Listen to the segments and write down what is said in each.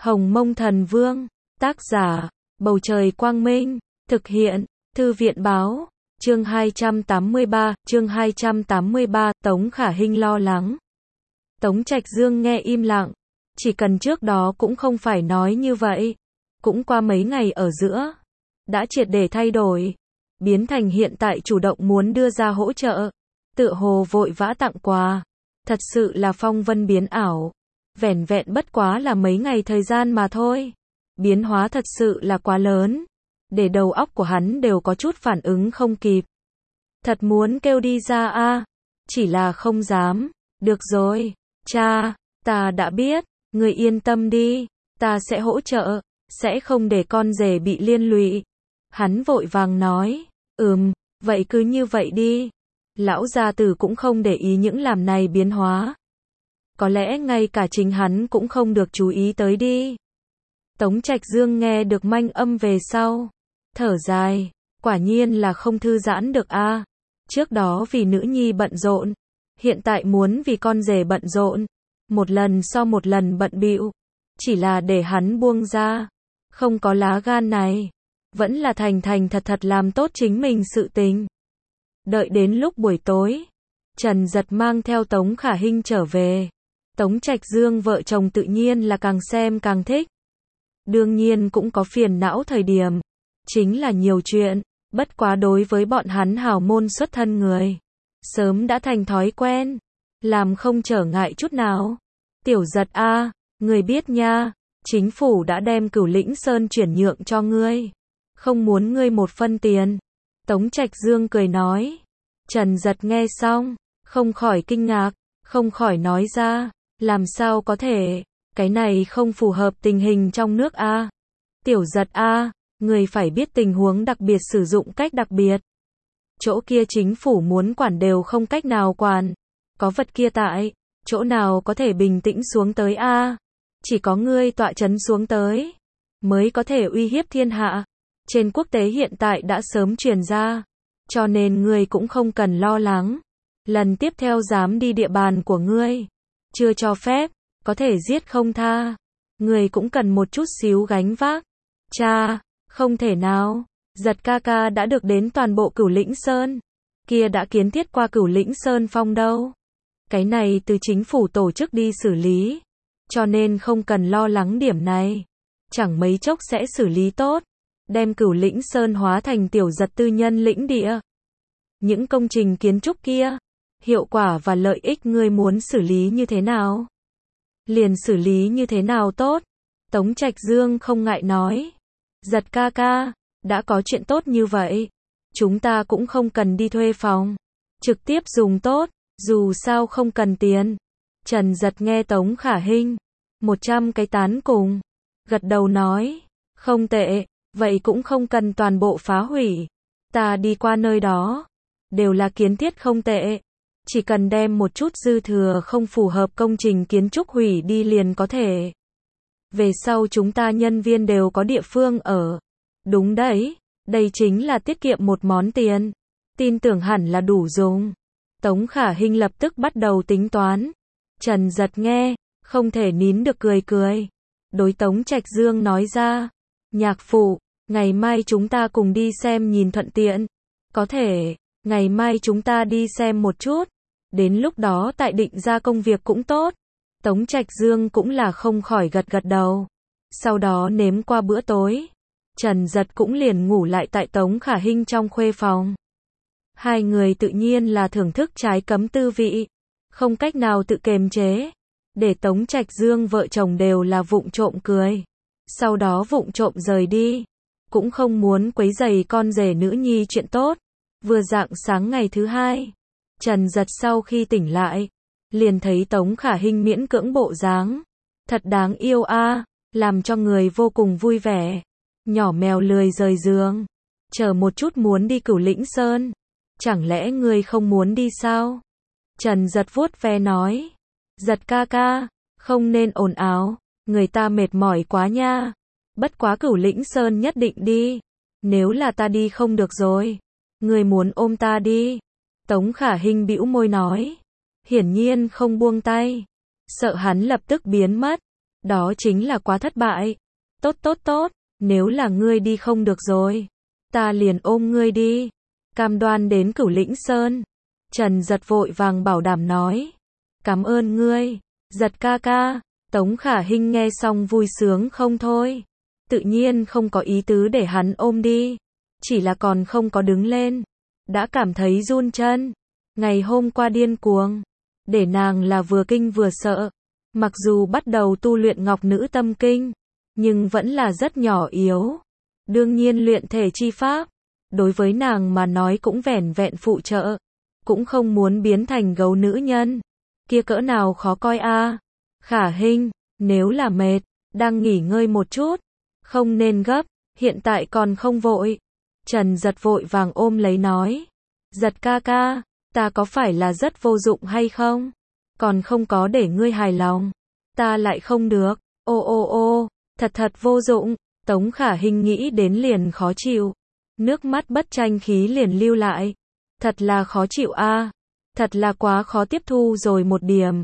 Hồng Mông Thần Vương, tác giả, Bầu Trời Quang Minh, thực hiện, Thư viện Báo, chương 283, Tống Khả Hinh lo lắng. Tống Trạch Dương nghe im lặng, chỉ cần trước đó cũng không phải nói như vậy, cũng qua mấy ngày ở giữa, đã triệt để thay đổi, biến thành hiện tại chủ động muốn đưa ra hỗ trợ, tựa hồ vội vã tặng quà, thật sự là phong vân biến ảo, vẻn vẹn bất quá là mấy ngày thời gian mà thôi, biến hóa thật sự là quá lớn, để đầu óc của hắn đều có chút phản ứng không kịp. Thật muốn kêu đi ra a, chỉ là không dám. Được rồi, cha, ta đã biết, người yên tâm đi, ta sẽ hỗ trợ, sẽ không để con rể bị liên lụy. Hắn vội vàng nói, vậy cứ như vậy đi. Lão gia tử cũng không để ý những làm này biến hóa. Có lẽ ngay cả chính hắn cũng không được chú ý tới đi. Tống Trạch Dương nghe được manh âm về sau, thở dài, quả nhiên là không thư giãn được a. Trước đó vì nữ nhi bận rộn, hiện tại muốn vì con rể bận rộn, một lần so một lần bận bịu, chỉ là để hắn buông ra, không có lá gan này, vẫn là thành thành thật thật làm tốt chính mình sự tình. Đợi đến lúc buổi tối, Trần Dật mang theo Tống Khả Hinh trở về, Tống Trạch Dương vợ chồng tự nhiên là càng xem càng thích. Đương nhiên cũng có phiền não thời điểm, chính là nhiều chuyện, bất quá đối với bọn hắn hào môn xuất thân người, sớm đã thành thói quen, làm không trở ngại chút nào. Tiểu Giật a, người biết nha, chính phủ đã đem Cửu Lĩnh Sơn chuyển nhượng cho ngươi, không muốn ngươi một phân tiền. Tống Trạch Dương cười nói. Trần Dật nghe xong, không khỏi kinh ngạc, không khỏi nói ra, làm sao có thể, cái này không phù hợp tình hình trong nước a. Tiểu Giật a, người phải biết tình huống đặc biệt sử dụng cách đặc biệt. Chỗ kia chính phủ muốn quản đều không cách nào quản, có vật kia tại, chỗ nào có thể bình tĩnh xuống tới a? Chỉ có ngươi tọa chấn xuống tới, mới có thể uy hiếp thiên hạ. Trên quốc tế hiện tại đã sớm truyền ra, cho nên ngươi cũng không cần lo lắng. Lần tiếp theo dám đi địa bàn của ngươi, chưa cho phép, có thể giết không tha. Ngươi cũng cần một chút xíu gánh vác. Cha, không thể nào, Giật ca ca đã được đến toàn bộ Cửu Lĩnh Sơn, kia đã kiến thiết qua Cửu Lĩnh Sơn phong đâu. Cái này từ chính phủ tổ chức đi xử lý, cho nên không cần lo lắng điểm này. Chẳng mấy chốc sẽ xử lý tốt, đem Cửu Lĩnh Sơn hóa thành Tiểu Giật tư nhân lĩnh địa. Những công trình kiến trúc kia, hiệu quả và lợi ích ngươi muốn xử lý như thế nào? Liền xử lý như thế nào tốt? Tống Trạch Dương không ngại nói. Giật ca ca, đã có chuyện tốt như vậy, chúng ta cũng không cần đi thuê phòng, trực tiếp dùng tốt, dù sao không cần tiền. Trần Dật nghe Tống Khả Hinh 100 cái tán cùng, gật đầu nói, không tệ, vậy cũng không cần toàn bộ phá hủy. Ta đi qua nơi đó, đều là kiến thiết không tệ, chỉ cần đem một chút dư thừa không phù hợp công trình kiến trúc hủy đi liền có thể. Về sau chúng ta nhân viên đều có địa phương ở. Đúng đấy, đây chính là tiết kiệm một món tiền, tin tưởng hẳn là đủ dùng. Tống Khả Hinh lập tức bắt đầu tính toán. Trần Dật nghe, không thể nín được cười cười. Đối Tống Trạch Dương nói ra, nhạc phụ, ngày mai chúng ta cùng đi xem nhìn thuận tiện. Có thể, ngày mai chúng ta đi xem một chút, đến lúc đó tại định ra công việc cũng tốt. Tống Trạch Dương cũng là không khỏi gật gật đầu. Sau đó nếm qua bữa tối, Trần Dật cũng liền ngủ lại tại Tống Khả Hinh trong khuê phòng. Hai người tự nhiên là thưởng thức trái cấm tư vị, không cách nào tự kiềm chế, để Tống Trạch Dương vợ chồng đều là vụng trộm cười. Sau đó vụng trộm rời đi, cũng không muốn quấy rầy con rể nữ nhi chuyện tốt. Vừa rạng sáng ngày thứ hai, Trần Dật sau khi tỉnh lại, liền thấy Tống Khả Hinh miễn cưỡng bộ dáng, thật đáng yêu a, làm cho người vô cùng vui vẻ. Nhỏ mèo lười rời giường, chờ một chút muốn đi Cửu Lĩnh Sơn, chẳng lẽ ngươi không muốn đi sao? Trần Dật vuốt ve nói, Giật ca ca, không nên ồn ào, người ta mệt mỏi quá nha. Bất quá Cửu Lĩnh Sơn nhất định đi, nếu là ta đi không được rồi, ngươi muốn ôm ta đi. Tống Khả Hinh bĩu môi nói, hiển nhiên không buông tay, sợ hắn lập tức biến mất. đó chính là quá thất bại. Tốt tốt tốt, nếu là ngươi đi không được rồi, ta liền ôm ngươi đi, cam đoan đến Cửu Lĩnh Sơn. Trần Giật vội vàng bảo đảm nói. Cảm ơn ngươi, Giật ca ca. Tống Khả Hinh nghe xong vui sướng không thôi. Tự nhiên không có ý tứ để hắn ôm đi. Chỉ là còn không có đứng lên, đã cảm thấy run chân. Ngày hôm qua điên cuồng, để nàng là vừa kinh vừa sợ. Mặc dù bắt đầu tu luyện Ngọc Nữ Tâm Kinh, nhưng vẫn là rất nhỏ yếu. Đương nhiên luyện thể chi pháp, đối với nàng mà nói cũng vẻn vẹn phụ trợ. Cũng không muốn biến thành gấu nữ nhân. Kia cỡ nào khó coi a. Khả Hinh, nếu là mệt, đang nghỉ ngơi một chút. Không nên gấp, hiện tại còn không vội. Trần Giật vội vàng ôm lấy nói. Giật ca ca, ta có phải là rất vô dụng hay không? Còn không có để ngươi hài lòng. Ta lại không được. Ô ô ô, thật vô dụng. Tống Khả Hinh nghĩ đến liền khó chịu. Nước mắt bất tranh khí liền lưu lại. Thật là khó chịu a. Thật là quá khó tiếp thu rồi một điểm.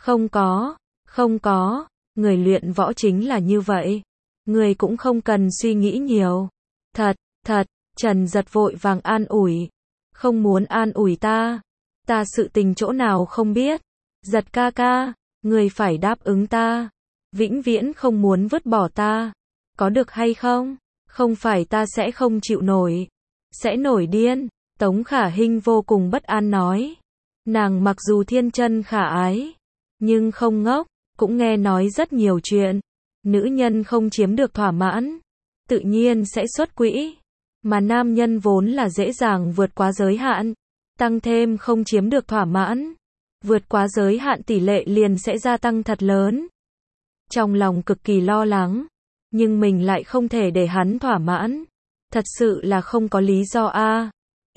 Không có, người luyện võ chính là như vậy. Người cũng không cần suy nghĩ nhiều. Thật, Trần Giật vội vàng an ủi. Không muốn an ủi ta. Ta sự tình chỗ nào không biết. Giật ca ca, người phải đáp ứng ta. Vĩnh viễn không muốn vứt bỏ ta. Có được hay không? Không phải ta sẽ không chịu nổi. Sẽ nổi điên. Tống Khả Hinh vô cùng bất an nói. Nàng mặc dù thiên chân khả ái, nhưng không ngốc, cũng nghe nói rất nhiều chuyện. Nữ nhân không chiếm được thỏa mãn, tự nhiên sẽ xuất quỹ. Mà nam nhân vốn là dễ dàng vượt quá giới hạn, tăng thêm không chiếm được thỏa mãn. Vượt quá giới hạn tỷ lệ liền sẽ gia tăng thật lớn. Trong lòng cực kỳ lo lắng, nhưng mình lại không thể để hắn thỏa mãn. Thật sự là không có lý do a.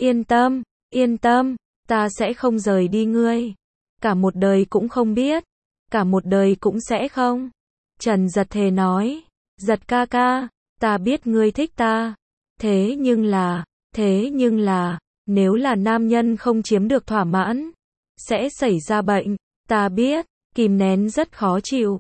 Yên tâm, ta sẽ không rời đi ngươi. Cả một đời cũng không biết. Cả một đời cũng sẽ không. Trần Giật thề nói. Giật ca ca, ta biết ngươi thích ta. Thế nhưng là, nếu là nam nhân không chiếm được thỏa mãn, sẽ xảy ra bệnh. Ta biết, kìm nén rất khó chịu.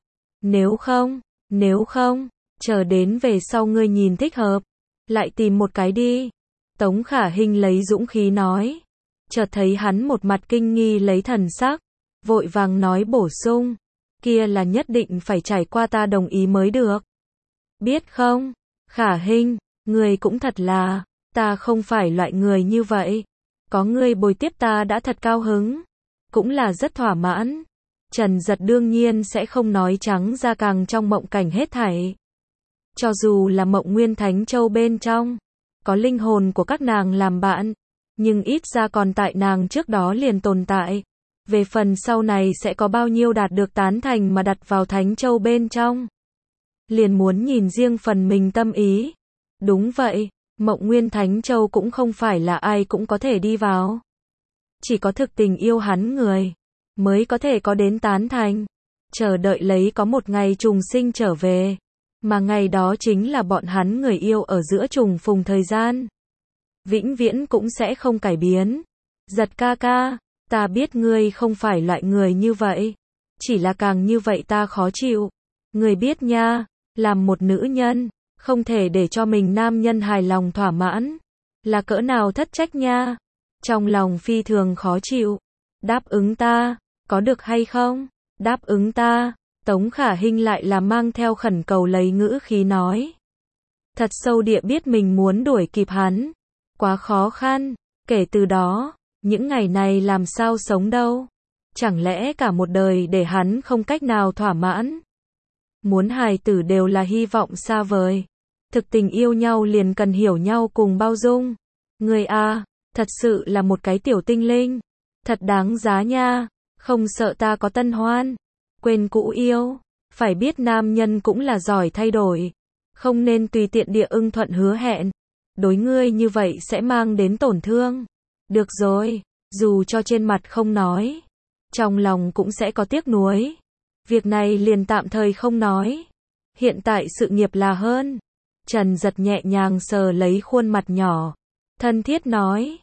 Nếu không, chờ đến về sau ngươi nhìn thích hợp, lại tìm một cái đi. Tống Khả Hinh lấy dũng khí nói. Chợt thấy hắn một mặt kinh nghi lấy thần sắc, vội vàng nói bổ sung. Kia là nhất định phải trải qua ta đồng ý mới được. Biết không? Khả Hinh, ngươi cũng thật là, ta không phải loại người như vậy. Có ngươi bồi tiếp ta đã thật cao hứng, cũng là rất thỏa mãn. Trần Giật đương nhiên sẽ không nói trắng ra càng trong mộng cảnh hết thảy. Cho dù là Mộng Nguyên Thánh Châu bên trong, có linh hồn của các nàng làm bạn, nhưng ít ra còn tại nàng trước đó liền tồn tại. Về phần sau này sẽ có bao nhiêu đạt được tán thành mà đặt vào Thánh Châu bên trong, liền muốn nhìn riêng phần mình tâm ý. Đúng vậy, Mộng Nguyên Thánh Châu cũng không phải là ai cũng có thể đi vào. Chỉ có thực tình yêu hắn người, mới có thể có đến tán thành. Chờ đợi lấy có một ngày trùng sinh trở về. Mà ngày đó chính là bọn hắn người yêu ở giữa trùng phùng thời gian. Vĩnh viễn cũng sẽ không cải biến. Giật ca ca, ta biết ngươi không phải loại người như vậy. Chỉ là càng như vậy ta khó chịu. Ngươi biết nha, làm một nữ nhân, không thể để cho mình nam nhân hài lòng thỏa mãn. Là cỡ nào thất trách nha. Trong lòng phi thường khó chịu. Đáp ứng ta, có được hay không? Đáp ứng ta. Tống Khả Hinh lại là mang theo khẩn cầu lấy ngữ khí nói. Thật sâu địa biết mình muốn đuổi kịp hắn. Quá khó khăn. Kể từ đó, những ngày này làm sao sống đâu. Chẳng lẽ cả một đời để hắn không cách nào thỏa mãn. Muốn hài tử đều là hy vọng xa vời. Thực tình yêu nhau liền cần hiểu nhau cùng bao dung. Người a, thật sự là một cái tiểu tinh linh. Thật đáng giá nha. Không sợ ta có tân hoan. Quên cũ yêu. Phải biết nam nhân cũng là giỏi thay đổi. Không nên tùy tiện địa ưng thuận hứa hẹn. Đối ngươi như vậy sẽ mang đến tổn thương. Được rồi, dù cho trên mặt không nói, trong lòng cũng sẽ có tiếc nuối. Việc này liền tạm thời không nói. Hiện tại sự nghiệp là hơn. Trần Giật nhẹ nhàng sờ lấy khuôn mặt nhỏ. Thân thiết nói.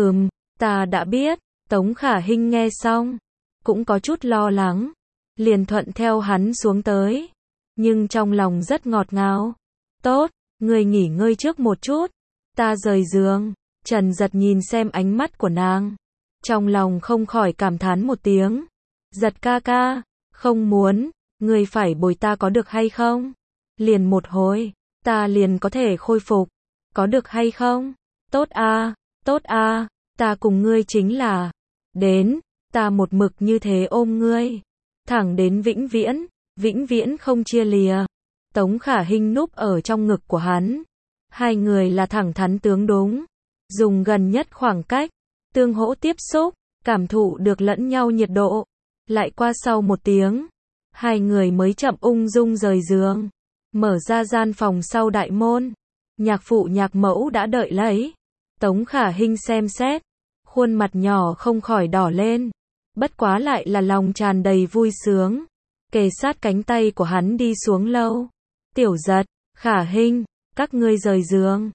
Ta đã biết. Tống Khả Hinh nghe xong, cũng có chút lo lắng. Liền thuận theo hắn xuống tới. nhưng trong lòng rất ngọt ngào. Tốt, ngươi nghỉ ngơi trước một chút, ta rời giường. Trần Giật nhìn xem ánh mắt của nàng, trong lòng không khỏi cảm thán một tiếng. Giật ca ca, không muốn, ngươi phải bồi ta có được hay không? Liền một hồi, ta liền có thể khôi phục, có được hay không? Tốt a, ta cùng ngươi chính là, đến, ta một mực như thế ôm ngươi, thẳng đến vĩnh viễn không chia lìa. Tống Khả Hinh núp ở trong ngực của hắn, hai người là thẳng thắn tướng đúng, dùng gần nhất khoảng cách, tương hỗ tiếp xúc, cảm thụ được lẫn nhau nhiệt độ. Lại qua sau một tiếng, hai người mới chậm ung dung rời giường, mở ra gian phòng sau đại môn. Nhạc phụ nhạc mẫu đã đợi lấy. Tống Khả Hinh xem xét, khuôn mặt nhỏ không khỏi đỏ lên, bất quá lại là lòng tràn đầy vui sướng, kề sát cánh tay của hắn đi xuống lâu. Tiểu Giật, Khả Hinh, các ngươi rời giường,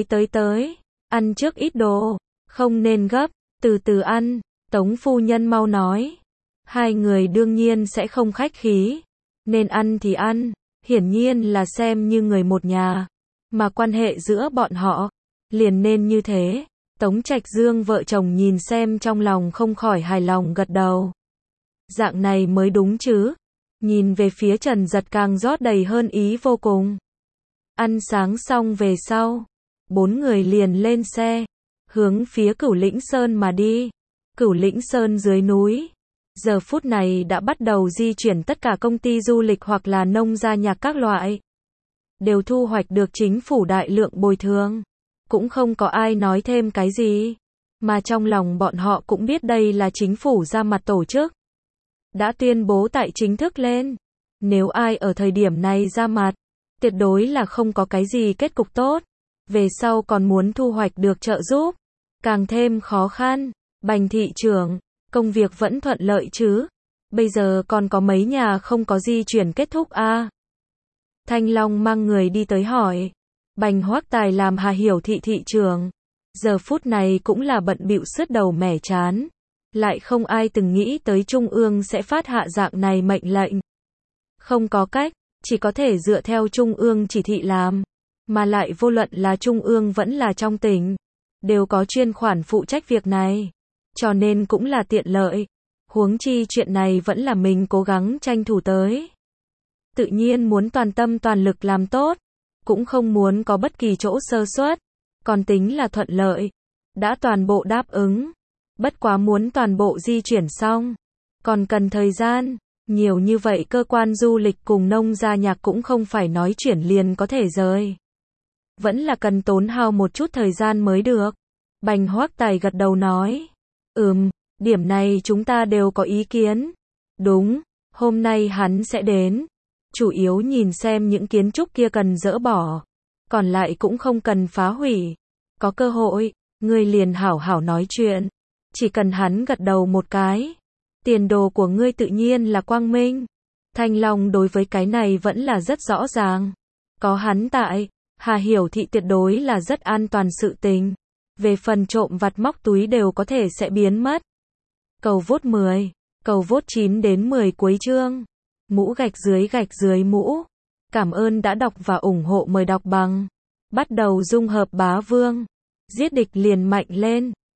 tới, ăn trước ít đồ, không nên gấp, từ từ ăn. Tống phu nhân mau nói. Hai người đương nhiên sẽ không khách khí, nên ăn thì ăn, hiển nhiên là xem như người một nhà, mà quan hệ giữa bọn họ liền nên như thế. Tống Trạch Dương vợ chồng nhìn xem trong lòng không khỏi hài lòng gật đầu. Dạng này mới đúng chứ. Nhìn về phía Trần Giật càng rót đầy hơn ý vô cùng. Ăn sáng xong về sau, bốn người liền lên xe, hướng phía Cửu Lĩnh Sơn mà đi. Cửu Lĩnh Sơn dưới núi, giờ phút này đã bắt đầu di chuyển tất cả công ty du lịch hoặc là nông gia nhạc các loại. Đều thu hoạch được chính phủ đại lượng bồi thường. Cũng không có ai nói thêm cái gì. Mà trong lòng bọn họ cũng biết đây là chính phủ ra mặt tổ chức. Đã tuyên bố tại chính thức lên. Nếu ai ở thời điểm này ra mặt, tuyệt đối là không có cái gì kết cục tốt. Về sau còn muốn thu hoạch được trợ giúp, càng thêm khó khăn. Bành thị trưởng, công việc vẫn thuận lợi chứ? Bây giờ còn có mấy nhà không có di chuyển kết thúc a? Thanh Long mang người đi tới hỏi. Bành Hoắc Tài làm Hà Hiểu thị thị trưởng, giờ phút này cũng là bận bịu sứt đầu mẻ trán. Lại không ai từng nghĩ tới Trung ương sẽ phát hạ dạng này mệnh lệnh. Không có cách, chỉ có thể dựa theo Trung ương chỉ thị làm. Mà lại vô luận là Trung ương vẫn là trong tỉnh, đều có chuyên khoản phụ trách việc này. Cho nên cũng là tiện lợi. Huống chi chuyện này vẫn là mình cố gắng tranh thủ tới. Tự nhiên muốn toàn tâm toàn lực làm tốt. Cũng không muốn có bất kỳ chỗ sơ suất. Còn tính là thuận lợi. Đã toàn bộ đáp ứng. Bất quá muốn toàn bộ di chuyển xong. Còn cần thời gian. Nhiều như vậy cơ quan du lịch cùng nông gia nhạc cũng không phải nói chuyển liền có thể rời. Vẫn là cần tốn hao một chút thời gian mới được. Bành Hoắc Tài gật đầu nói. Điểm này chúng ta đều có ý kiến. Đúng, hôm nay hắn sẽ đến. Chủ yếu nhìn xem những kiến trúc kia cần dỡ bỏ. Còn lại cũng không cần phá hủy. Có cơ hội, ngươi liền hảo hảo nói chuyện. Chỉ cần hắn gật đầu một cái. Tiền đồ của ngươi tự nhiên là quang minh. Thanh Long đối với cái này vẫn là rất rõ ràng. Có hắn tại, Hà Hiểu thị tuyệt đối là rất an toàn sự tình. Về phần trộm vặt móc túi đều có thể sẽ biến mất. Cầu vote 10, cầu vote 9 đến 10 cuối chương. Mũ gạch dưới mũ. Cảm ơn đã đọc và ủng hộ, mời đọc bằng. Bắt đầu dung hợp bá vương. Giết địch liền mạnh lên.